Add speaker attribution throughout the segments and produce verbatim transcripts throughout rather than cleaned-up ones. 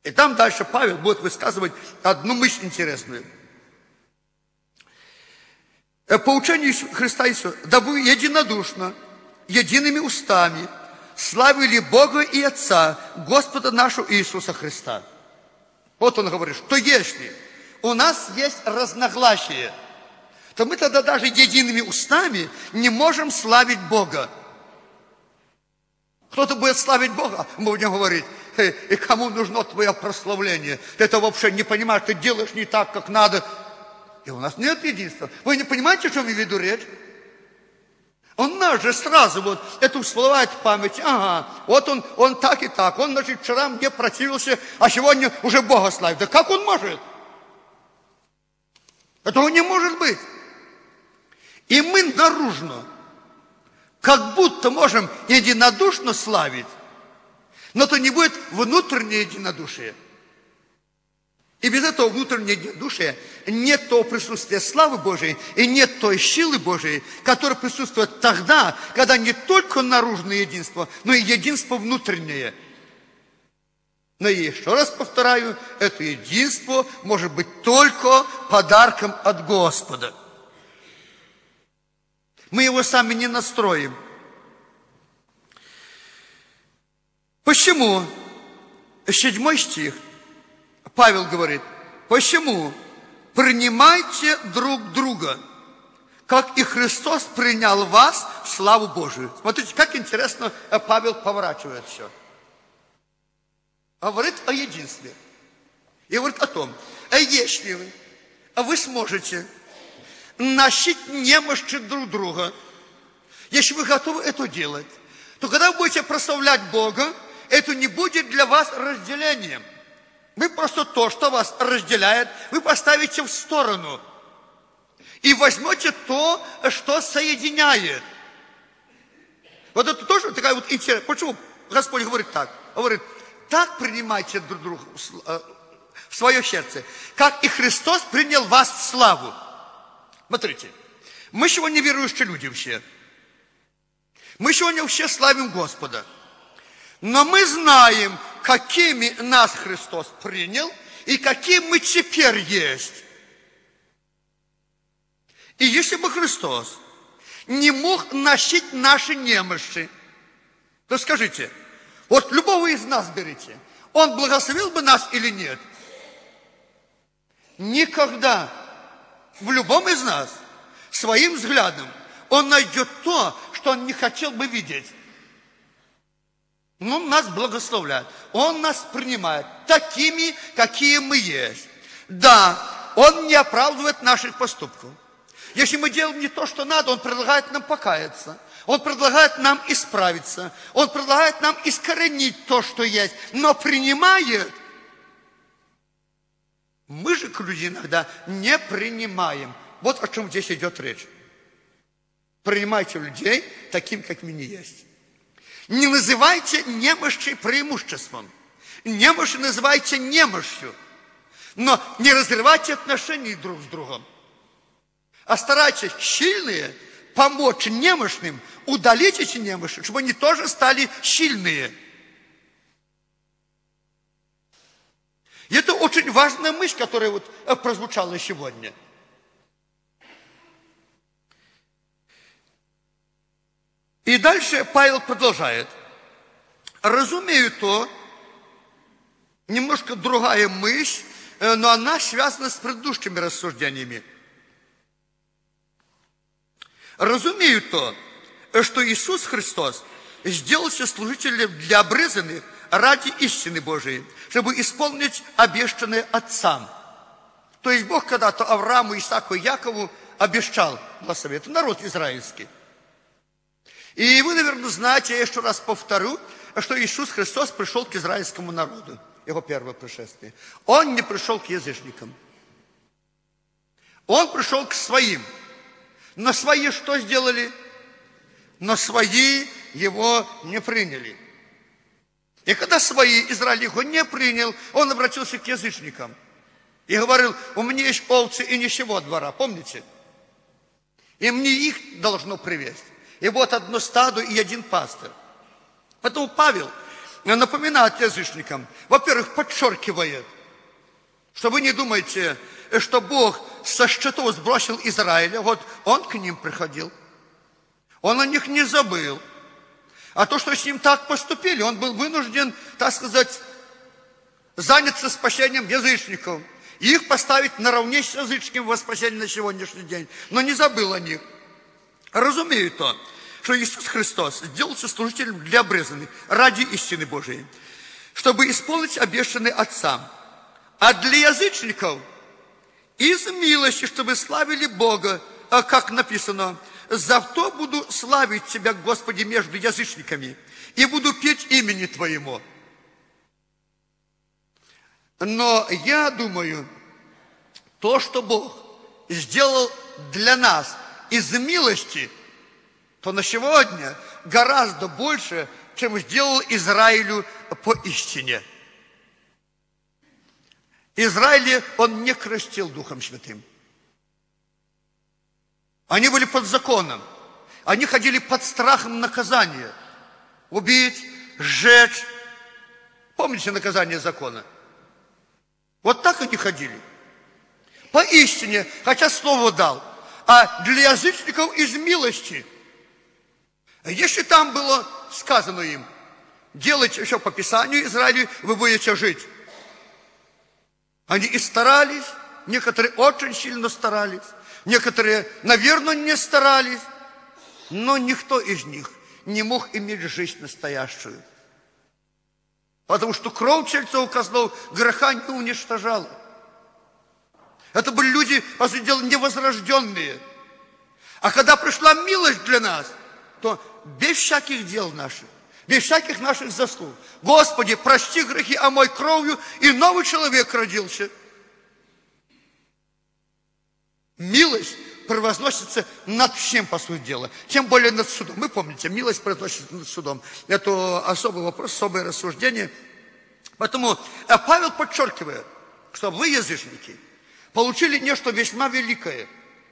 Speaker 1: И там дальше Павел будет высказывать одну мысль интересную. По учению Христа Иисуса, да вы единодушно, едиными устами славили Бога и Отца, Господа нашего Иисуса Христа. Вот он говорит, что если у нас есть разногласия, то мы тогда даже едиными устами не можем славить Бога. Кто-то будет славить Бога, мы будем говорить, и кому нужно твое прославление? Ты это вообще не понимаешь, ты делаешь не так, как надо. И у нас нет единства. Вы не понимаете, что я веду речь? У нас же сразу вот это всплывает в память. Ага, вот он, он так и так. Он, значит, вчера мне противился, а сегодня уже Бога славит. Да как он может? Этого не может быть. И мы наружно, как будто можем единодушно славить, но то не будет внутреннее единодушие. И без этого внутреннего единодушия нет того присутствия славы Божией и нет той силы Божией, которая присутствует тогда, когда не только наружное единство, но и единство внутреннее. Но еще раз повторяю, это единство может быть только подарком от Господа. Мы его сами не настроим. Почему? Седьмой стих. Павел говорит, почему? Принимайте друг друга, как и Христос принял вас в славу Божию. Смотрите, как интересно Павел поворачивает все. Говорит о единстве. И говорит о том, а если вы, вы сможете носить немощи друг друга, если вы готовы это делать, то когда вы будете прославлять Бога, это не будет для вас разделением. Вы просто то, что вас разделяет, вы поставите в сторону. И возьмете то, что соединяет. Вот это тоже такая вот интересная. Почему Господь говорит так? Он говорит, так принимайте друг друга в свое сердце, как и Христос принял вас в славу. Смотрите, мы сегодня верующие люди все. Мы сегодня все славим Господа. Но мы знаем, какими нас Христос принял и каким мы теперь есть. И если бы Христос не мог носить наши немощи, то скажите, вот любого из нас берите, Он благословил бы нас или нет? Никогда. В любом из нас своим взглядом Он найдет то, что Он не хотел бы видеть. Он нас благословляет. Он нас принимает такими, какие мы есть. Да, Он не оправдывает наших поступков. Если мы делаем не то, что надо, Он предлагает нам покаяться. Он предлагает нам исправиться. Он предлагает нам искоренить то, что есть. Но принимает. Мы же, люди, иногда не принимаем. Вот о чем здесь идет речь. Принимайте людей таким, какими они есть. Не называйте немощи преимуществом. Немощи называйте немощью. Но не разрывайте отношения друг с другом. А старайтесь сильные помочь немощным, удалить эти немощи, чтобы они тоже стали сильные. И это очень важная мысль, которая вот прозвучала сегодня. И дальше Павел продолжает. Разумею то, немножко другая мысль, но она связана с предыдущими рассуждениями. Разумею то, что Иисус Христос сделался служителем для обрезанных ради истины Божией, чтобы исполнить обещанное Отцам. То есть Бог когда-то Аврааму, Исааку и Якову обещал благословение. Народ израильский. И вы, наверное, знаете, я еще раз повторю, что Иисус Христос пришел к израильскому народу. Его первое пришествие. Он не пришел к язычникам. Он пришел к своим. Но свои что сделали? Но свои его не приняли. И когда свои, Израиль его не принял, он обратился к язычникам. И говорил, у меня есть овцы и ничего двора, помните? И мне их должно привести. И вот одно стадо и один пастырь. Поэтому Павел напоминает язычникам, во-первых, подчеркивает, что вы не думаете, что Бог со счетов сбросил Израиля, вот Он к ним приходил, Он о них не забыл. А то, что с ним так поступили, Он был вынужден, так сказать, заняться спасением язычников и их поставить наравне с язычниками во спасение на сегодняшний день. Но не забыл о них. Разумею то, что Иисус Христос сделался служителем для обрезанных ради истины Божией, чтобы исполнить обещанное Отцам. А для язычников из милости, чтобы славили Бога, как написано, «Завто буду славить Тебя, Господи, между язычниками, и буду петь имени Твоему». Но я думаю, то, что Бог сделал для нас из милости, то на сегодня гораздо больше, чем сделал Израилю по истине. Израиле Он не крестил Духом Святым. Они были под законом. Они ходили под страхом наказания. Убить, сжечь. Помните наказание закона? Вот так они ходили. Поистине, хотя слово дал. А для язычников из милости. Если там было сказано им, делайте все по Писанию Израилю, вы будете жить. Они и старались, некоторые очень сильно старались, некоторые, наверное, не старались, но никто из них не мог иметь жизнь настоящую. Потому что кровь тельцов козлов греха не уничтожала. Это были люди, по сути дела, невозрожденные. А когда пришла милость для нас, то без всяких дел наших, без всяких наших заслуг, Господи, прости грехи, омой кровью, и новый человек родился. Милость превозносится над всем, по сути дела, тем более над судом. Вы помните, милость превозносится над судом. Это особый вопрос, особое рассуждение. Поэтому Павел подчеркивает, что вы, язычники, получили нечто весьма великое.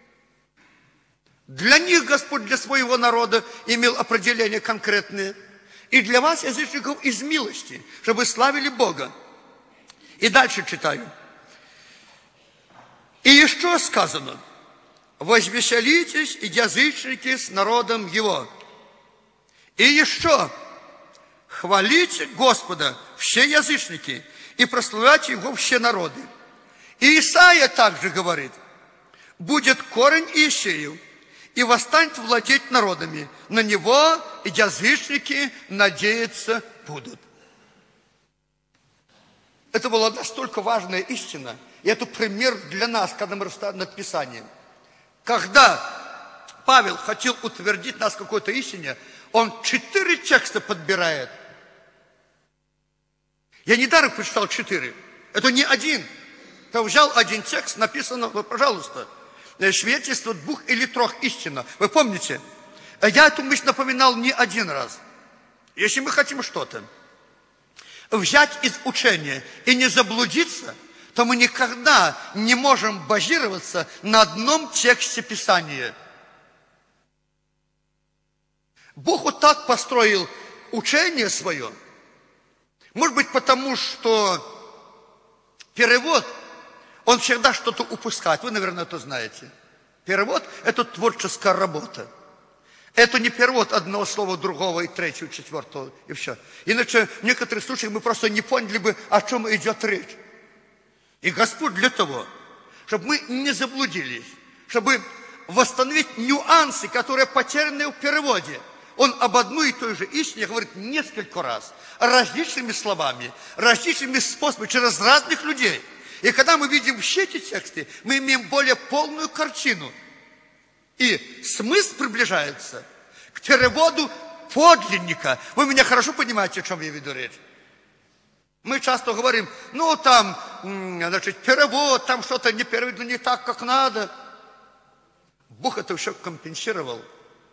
Speaker 1: Для них Господь, для своего народа, имел определения конкретные. И для вас, язычников, из милости, чтобы славили Бога. И дальше читаю. И еще сказано: возвеселитесь, язычники, с народом его. И еще хвалите Господа, все язычники, и прославляйте Его все народы. И Исаия также говорит: будет корень Иисеев, и восстанет владеть народами. На него язычники надеяться будут. Это была настолько важная истина, и это пример для нас, когда мы расстаем над Писанием. Когда Павел хотел утвердить нас в какой-то истине, он четыре текста подбирает. Я недаром прочитал четыре. Это не один. Я взял один текст, написано, вот, пожалуйста, свидетельство двух или трех истин. Вы помните? Я эту мысль напоминал не один раз. Если мы хотим что-то взять из учения и не заблудиться, то мы никогда не можем базироваться на одном тексте Писания. Бог вот так построил учение свое. Может быть, потому что перевод, он всегда что-то упускает. Вы, наверное, это знаете. Перевод – это творческая работа. Это не перевод одного слова другого, и третьего, и четвертого, и все. Иначе в некоторых случаях мы просто не поняли бы, о чем идет речь. И Господь для того, чтобы мы не заблудились, чтобы восстановить нюансы, которые потеряны в переводе, Он об одной и той же истине говорит несколько раз, различными словами, различными способами, через разных людей. И когда мы видим все эти тексты, мы имеем более полную картину. И смысл приближается к переводу подлинника. Вы меня хорошо понимаете, о чем я веду речь? Мы часто говорим, ну там, значит, перевод, там что-то не переведено не так, как надо. Бог это все компенсировал.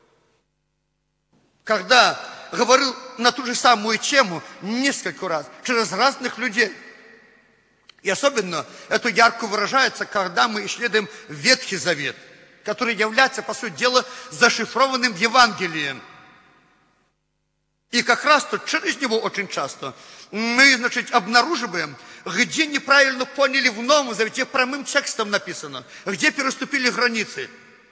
Speaker 1: Когда говорил на ту же самую тему несколько раз, через разных людей. И особенно это ярко выражается, когда мы исследуем Ветхий Завет, который является, по сути дела, зашифрованным Евангелием. И как раз тут через него очень часто мы, значит, обнаруживаем, где неправильно поняли в Новом Завете, прямым текстом написано, где переступили границы.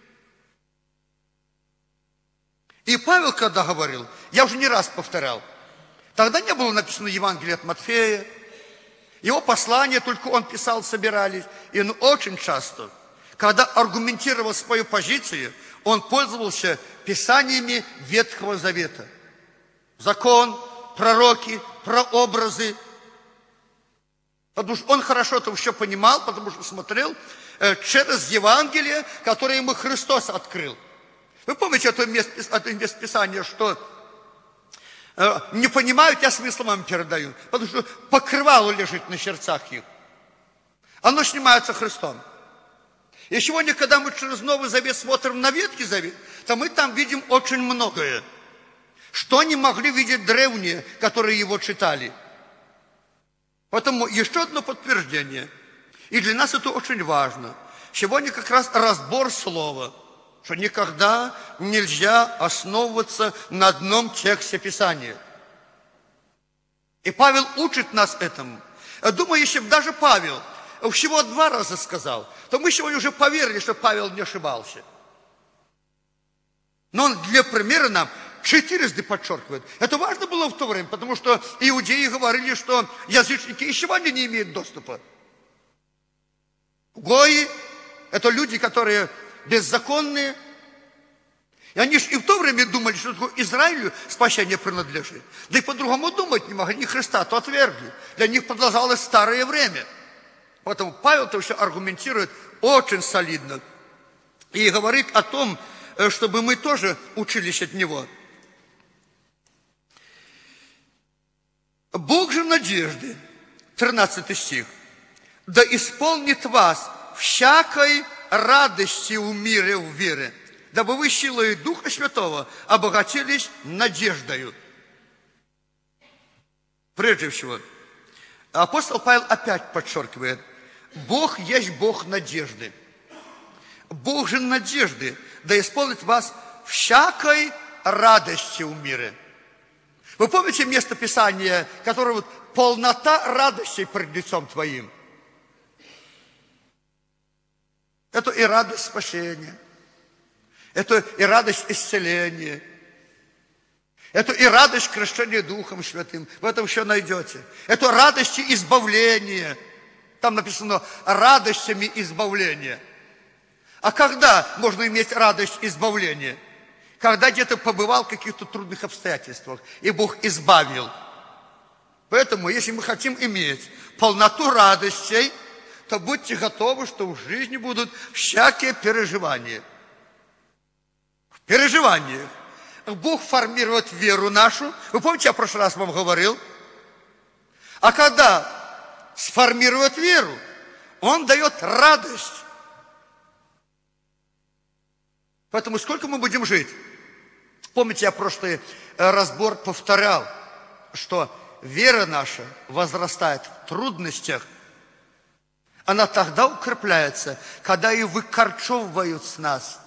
Speaker 1: И Павел, когда говорил, я уже не раз повторял, тогда не было написано Евангелие от Матфея, его послания только он писал, собирались. И он очень часто, когда аргументировал свою позицию, он пользовался писаниями Ветхого Завета. Закон, пророки, прообразы. Потому что он хорошо это все понимал, потому что смотрел через Евангелие, которое ему Христос открыл. Вы помните это место, это место Писания, что э, не понимают, я смыслом вам передаю, потому что покрывало лежит на сердцах их. Оно снимается Христом. И сегодня, когда мы через Новый Завет смотрим на Ветхий Завет, то мы там видим очень многое, что не могли видеть древние, которые его читали. Поэтому еще одно подтверждение, и для нас это очень важно. Сегодня как раз разбор слова, что никогда нельзя основываться на одном тексте Писания. И Павел учит нас этому. Думаю, если бы даже Павел всего два раза сказал, то мы сегодня уже поверили, что Павел не ошибался. Но он для примера нам четырежды подчеркивает. Это важно было в то время, потому что иудеи говорили, что язычники и сегодня не имеют доступа. Гои – это люди, которые беззаконные. И они же и в то время думали, что Израилю спасение принадлежит. Да и по-другому думать не могли. Они Христа то отвергли. Для них продолжалось старое время. Поэтому Павел это все аргументирует очень солидно. И говорит о том, чтобы мы тоже учились от него. Бог же надежды, тринадцатый стих, да исполнит вас всякой радости в мире в вере, дабы вы силой Духа Святого обогатились надеждою. Прежде всего, апостол Павел опять подчеркивает, Бог есть Бог надежды. Бог же надежды, да исполнит вас всякой радости в мире. Вы помните место Писания, которое вот полнота радости пред лицом твоим? Это и радость спасения, это и радость исцеления, это и радость крещения Духом Святым. В этом все найдете. Это радости избавления. Там написано радостями избавления. А когда можно иметь радость избавления? Когда где-то побывал в каких-то трудных обстоятельствах, и Бог избавил. Поэтому, если мы хотим иметь полноту радостей, то будьте готовы, что в жизни будут всякие переживания. В переживаниях Бог формирует веру нашу. Вы помните, я в прошлый раз вам говорил? А когда сформирует веру, Он дает радость. Поэтому сколько мы будем жить? Помните, я прошлый разбор повторял, что вера наша возрастает в трудностях. Она тогда укрепляется, когда ее выкорчевывают с нас.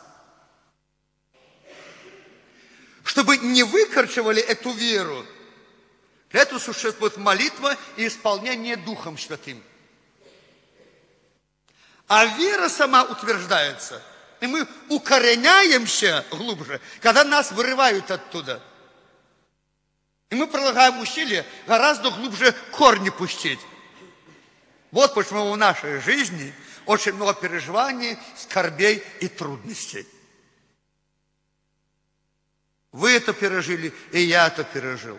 Speaker 1: Чтобы не выкорчевали эту веру, для этого существует молитва и исполнение Духом Святым. А вера сама утверждается. И мы укореняемся глубже, когда нас вырывают оттуда. И мы прилагаем усилия гораздо глубже корни пустить. Вот почему в нашей жизни очень много переживаний, скорбей и трудностей. Вы это пережили, и я это пережил.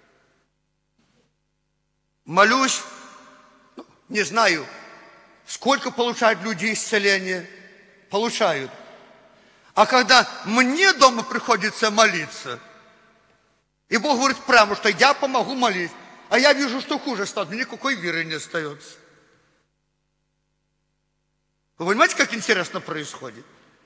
Speaker 1: Молюсь, не знаю, сколько получают люди исцеления. Получают. А когда мне дома приходится молиться, и Бог говорит прямо, что я помогу молить, а я вижу, что хуже стало, мне никакой веры не остается. Вы понимаете, как интересно происходит?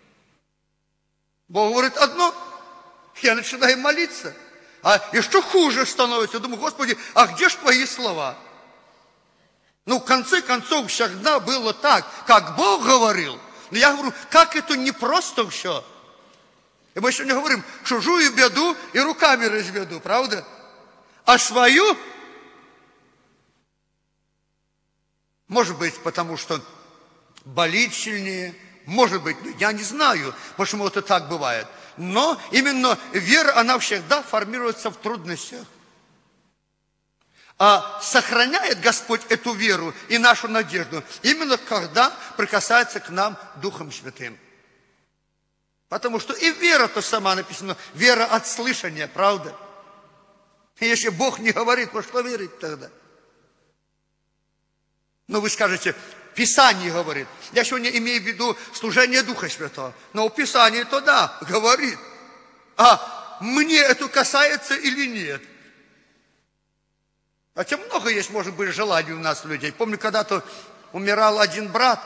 Speaker 1: Бог говорит одно, я начинаю молиться, а еще хуже становится. Я думаю, Господи, а где ж твои слова? Ну, в конце концов, всегда было так, как Бог говорил. Но я говорю, как это непросто все. И мы сегодня говорим, чужую беду и руками разведу, правда? А свою, может быть, потому что болит сильнее, может быть, ну, я не знаю, почему это так бывает. Но именно вера, она всегда формируется в трудностях. А сохраняет Господь эту веру и нашу надежду именно когда прикасается к нам Духом Святым. Потому что и вера-то сама написана, вера от слышания, правда? И если Бог не говорит, во что верить тогда? Но вы скажете, Писание говорит. Я сегодня имею в виду служение Духа Святого. Но у Писания то да, говорит. А мне это касается или нет? Хотя много есть, может быть, желаний у нас людей. Помню, когда-то умирал один брат.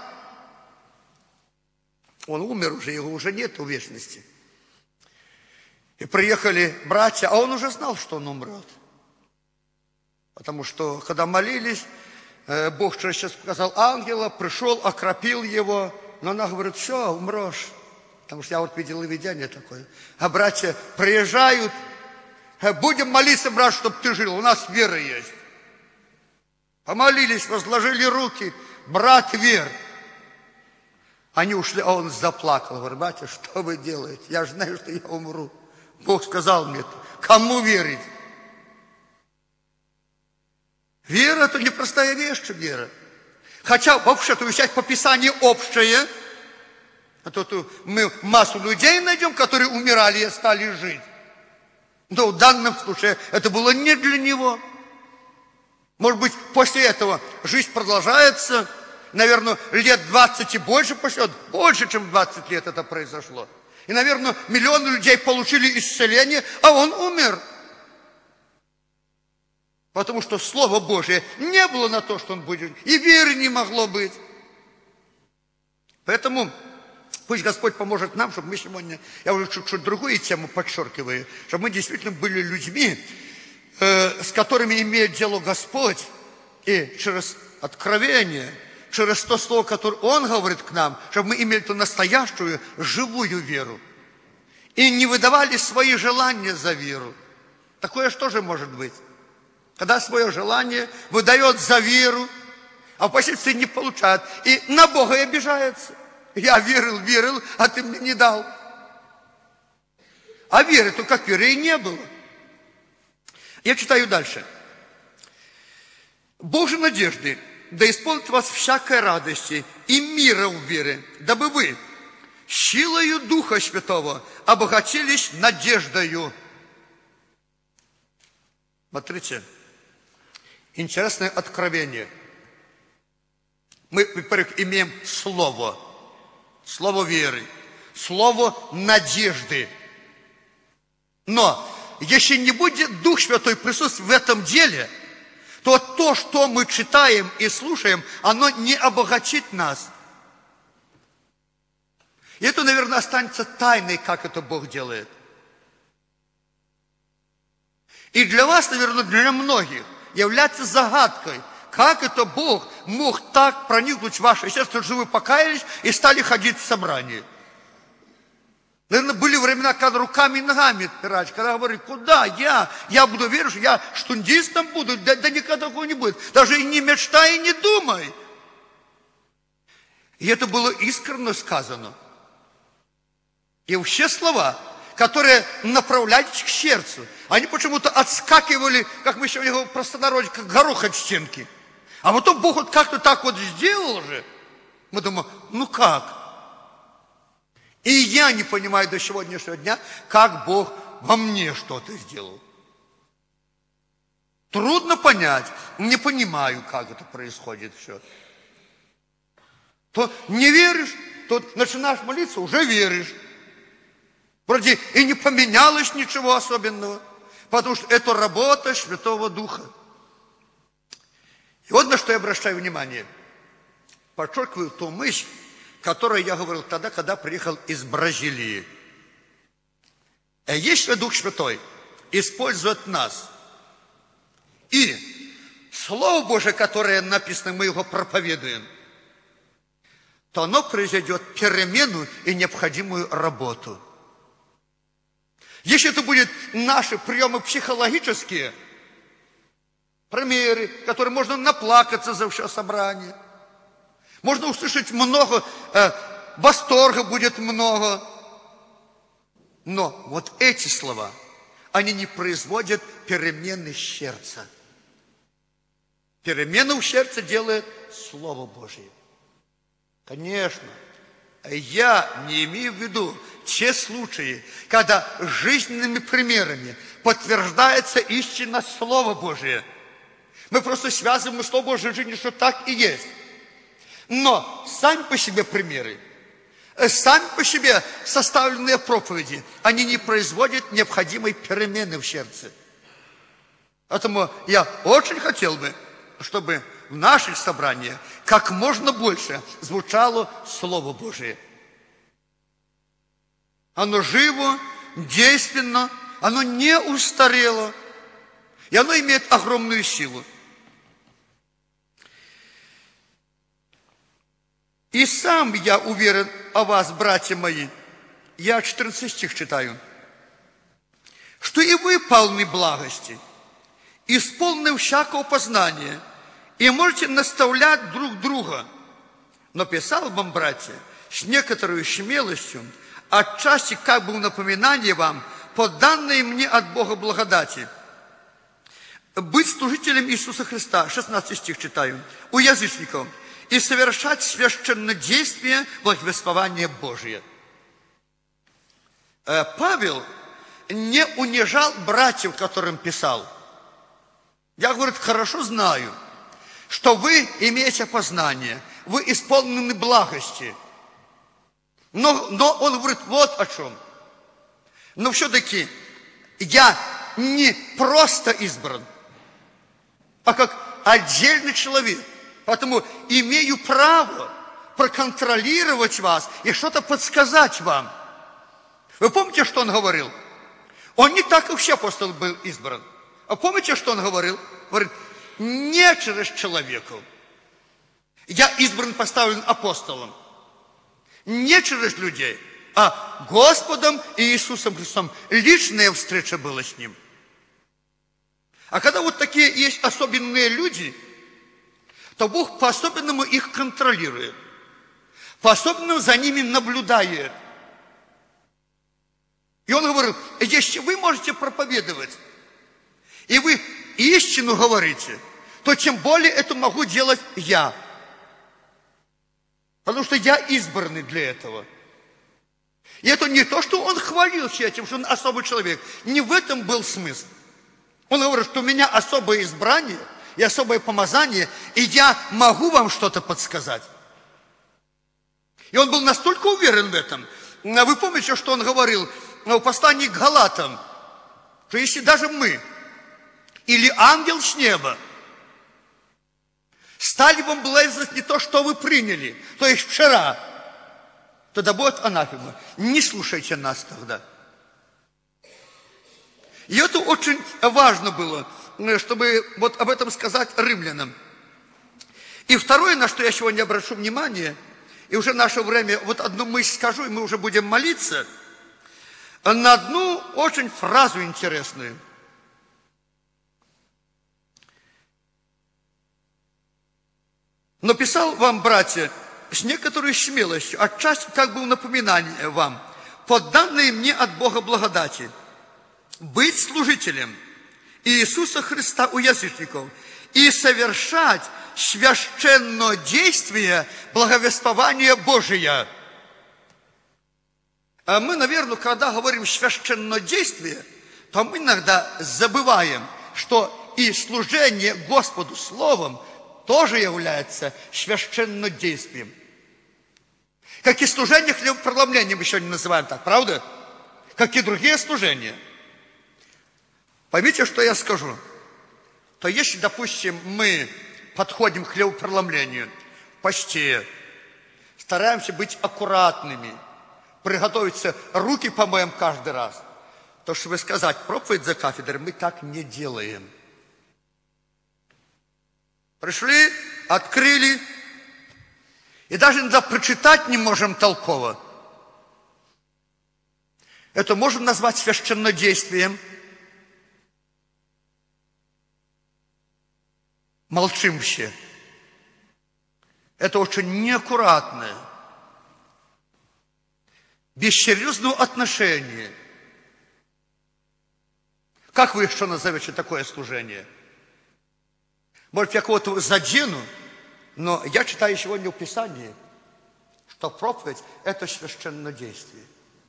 Speaker 1: Он умер уже, его уже нет в вечности. И приехали братья, а он уже знал, что он умрет. Потому что, когда молились, Бог через сейчас показал ангела, пришел, окропил его. Но она говорит, все, умрешь. Потому что я вот видел и видение такое. А братья приезжают, будем молиться, брат, чтобы ты жил, у нас вера есть. Помолились, возложили руки, брат вер. Они ушли, а он заплакал. Говорит, батя, что вы делаете? Я же знаю, что я умру. Бог сказал мне, кому верить? Вера – это непростая вещь, вера. Хотя вообще-то вещать по Писанию общее. А то мы массу людей найдем, которые умирали и стали жить. Но в данном случае это было не для него. Может быть, после этого жизнь продолжается. Наверное, лет двадцать и больше пошло. Больше, чем двадцать лет это произошло. И, наверное, миллионы людей получили исцеление, а он умер. Потому что Слово Божие не было на то, что он будет. И веры не могло быть. Поэтому пусть Господь поможет нам, чтобы мы сегодня, я уже чуть-чуть другую тему подчеркиваю, чтобы мы действительно были людьми, э, с которыми имеет дело Господь. И через откровение, через то слово, которое Он говорит к нам, чтобы мы имели ту настоящую, живую веру. И не выдавали свои желания за веру. Такое что же может быть? Когда свое желание выдает за веру, а впоследствии не получает. И на Бога и обижается. Я верил, верил, а ты мне не дал. А веры-то как веры и не было. Я читаю дальше. Божьей надежды, да исполнит вас всякой радости и мира в вере, дабы вы силою Духа Святого обогатились надеждою. Смотрите. Интересное откровение. Мы, во-первых, имеем слово. Слово веры. Слово надежды. Но, если не будет Дух Святой присутствовать в этом деле, то то, что мы читаем и слушаем, оно не обогатит нас. И это, наверное, останется тайной, как это Бог делает. И для вас, наверное, для многих, является загадкой, как это Бог мог так проникнуть в ваше сердце, что вы покаялись и стали ходить в собрание. Наверное, были времена, когда руками и ногами отпирать, когда говорили, куда я? Я буду верить, что я штундистом буду, да, да никогда такого не будет. Даже и не мечтай, и не думай. И это было искренне сказано. И все слова, которые направлялись к сердцу, они почему-то отскакивали, как мы сегодня говорим в простонародье, как горох от стенки. А потом Бог вот как-то так вот сделал же. Мы думаем, ну как? И я не понимаю до сегодняшнего дня, как Бог во мне что-то сделал. Трудно понять, не понимаю, как это происходит все. То не веришь, то начинаешь молиться, уже веришь. Вроде и не поменялось ничего особенного, потому что это работа Святого Духа. И вот на что я обращаю внимание. Подчеркиваю ту мысль, которую я говорил тогда, когда приехал из Бразилии. Если Дух Святой использует нас, и Слово Божие, которое написано, мы его проповедуем, то оно произведет перемену и необходимую работу. Если это будут наши приемы психологические, примеры, которые можно наплакаться за все собрание. Можно услышать много, э, восторга будет много. Но вот эти слова, они не производят перемены сердца. Перемену в сердце делает Слово Божие. Конечно, я не имею в виду те случаи, когда жизненными примерами подтверждается истина Слова Божие. Мы просто связываем Слово Божие с жизнью, что так и есть. Но сами по себе примеры, сами по себе составленные проповеди, они не производят необходимой перемены в сердце. Поэтому я очень хотел бы, чтобы в наших собраниях как можно больше звучало Слово Божие. Оно живо, действенно, оно не устарело, и оно имеет огромную силу. И сам я уверен о вас, братья мои, я четырнадцатый стих читаю, что и вы полны благости, исполнены всякого познания, и можете наставлять друг друга. Но писал вам, братья, с некоторой смелостью, отчасти как бы в напоминание вам, по данной мне от Бога благодати, быть служителем Иисуса Христа, шестнадцатый стих читаю, у язычников, и совершать священнодействие благовествования Божие. Павел не унижал братьев, которым писал. Я, говорит, хорошо знаю, что вы имеете познание, вы исполнены благости. Но, но он говорит вот о чем. Но все-таки я не просто избран, а как отдельный человек. Поэтому имею право проконтролировать вас и что-то подсказать вам. Вы помните, что он говорил? Он не так, как все апостолы был избран. А помните, что он говорил? Говорит, не через человеков. Я избран, поставлен апостолом. Не через людей, а Господом и Иисусом Христом. Личная встреча была с Ним. А когда вот такие есть особенные люди, то Бог по-особенному их контролирует. По-особенному за ними наблюдает. И он говорил, если вы можете проповедовать, и вы истину говорите, то тем более это могу делать я. Потому что я избранный для этого. И это не то, что он хвалился этим, что он особый человек. Не в этом был смысл. Он говорит, что у меня особое избрание и особое помазание, и я могу вам что-то подсказать. И он был настолько уверен в этом. Вы помните, что он говорил в послании к Галатам, что если даже мы или ангел с неба стали вам блажить не то, что вы приняли, то есть вчера, тогда будет анафема. Не слушайте нас тогда. И это очень важно было, чтобы вот об этом сказать римлянам. И второе, на что я сегодня обращу внимание, и уже наше время, вот одну мысль скажу, и мы уже будем молиться, на одну очень фразу интересную. Но писал вам, братья, с некоторой смелостью, отчасти как бы в напоминание вам, по данной мне от Бога благодати, быть служителем Иисуса Христа у язычников и совершать священное действие благовествования Божия. А мы, наверное, когда говорим священное действие, то мы иногда забываем, что и служение Господу Словом тоже является священным действием. Как и служение хлебопреломления мы сегодня называем так, правда? Как и другие служения. Поймите, что я скажу. То если, допустим, мы подходим к хлебопреломлению в посте, стараемся быть аккуратными, приготовиться, руки помоем каждый раз, то, чтобы сказать проповедь за кафедрой, мы так не делаем. Пришли, открыли, и даже иногда прочитать не можем толково. Это можем назвать священнодействием. молчим все. Это очень неаккуратное, бессерьезное отношение. Как вы еще назовете такое служение? Может, я кого-то задену, но я читаю сегодня в Писании, что проповедь – это священнодействие.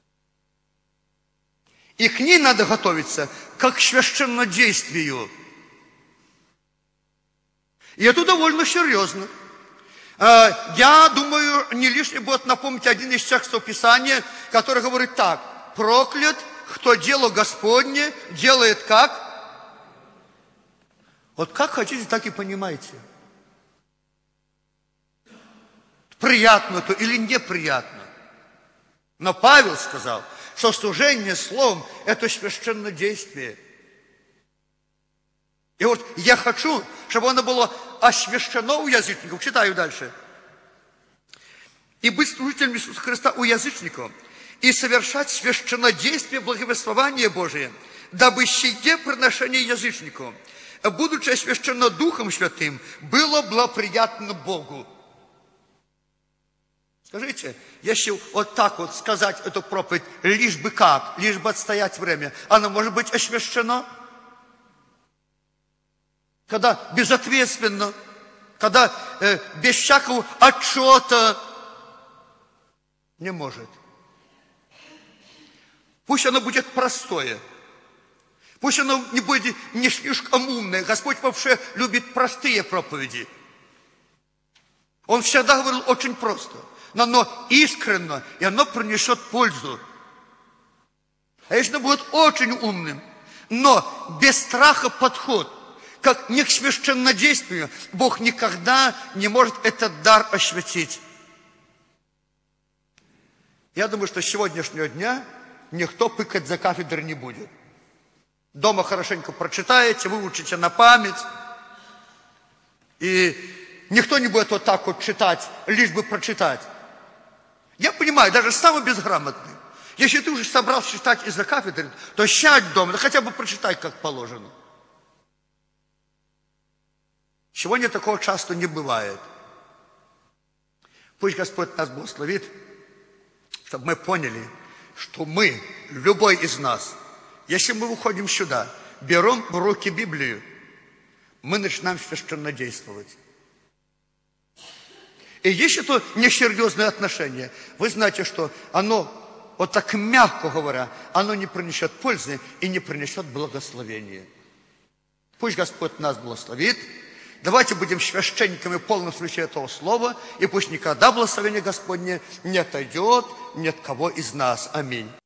Speaker 1: И к ней надо готовиться, как к священнодействию. И это довольно серьезно. Я думаю, не лишним будет напомнить один из текстов Писания, который говорит так: проклят, кто дело Господне делает как? Вот как хотите, так и понимаете. Приятно это или неприятно. Но Павел сказал, что служение словом – это священнодействие. И вот я хочу, чтобы оно было освящено у язычников. Читаю дальше. «И быть служителем Иисуса Христа у язычников, и совершать священнодействие благовествования Божие, дабы сие приношение язычников, будучи освящено Духом Святым, было благоприятно Богу». Скажите, если вот так вот сказать эту проповедь, лишь бы как, лишь бы отстоять время, оно может быть освящено? Когда безответственно, когда э, без всякого отчета, не может. Пусть оно будет простое. Пусть оно не будет не слишком умное. Господь вообще любит простые проповеди. Он всегда говорил очень просто. Но оно искренно, и оно принесет пользу. А если оно будет очень умным, но без страха подход, как не к священнодействию, Бог никогда не может этот дар осветить. Я думаю, что с сегодняшнего дня никто пыкать за кафедрой не будет. Дома хорошенько прочитаете, выучите на память. И никто не будет вот так вот читать, лишь бы прочитать. Я понимаю, даже самый безграмотный. Если ты уже собрался читать из-за кафедры, то сядь дома, да хотя бы прочитай, как положено. Сегодня такого часто не бывает. Пусть Господь нас благословит, чтобы мы поняли, что мы, любой из нас, если мы выходим сюда, берем в руки Библию, мы начинаем священнодействовать. И если это несерьезное отношение, вы знаете, что оно, вот так мягко говоря, оно не принесет пользы и не принесет благословения. Пусть Господь нас благословит. Давайте будем священниками в полном смысле этого слова, и пусть никогда благословение Господне не отойдет ни от кого из нас. Аминь.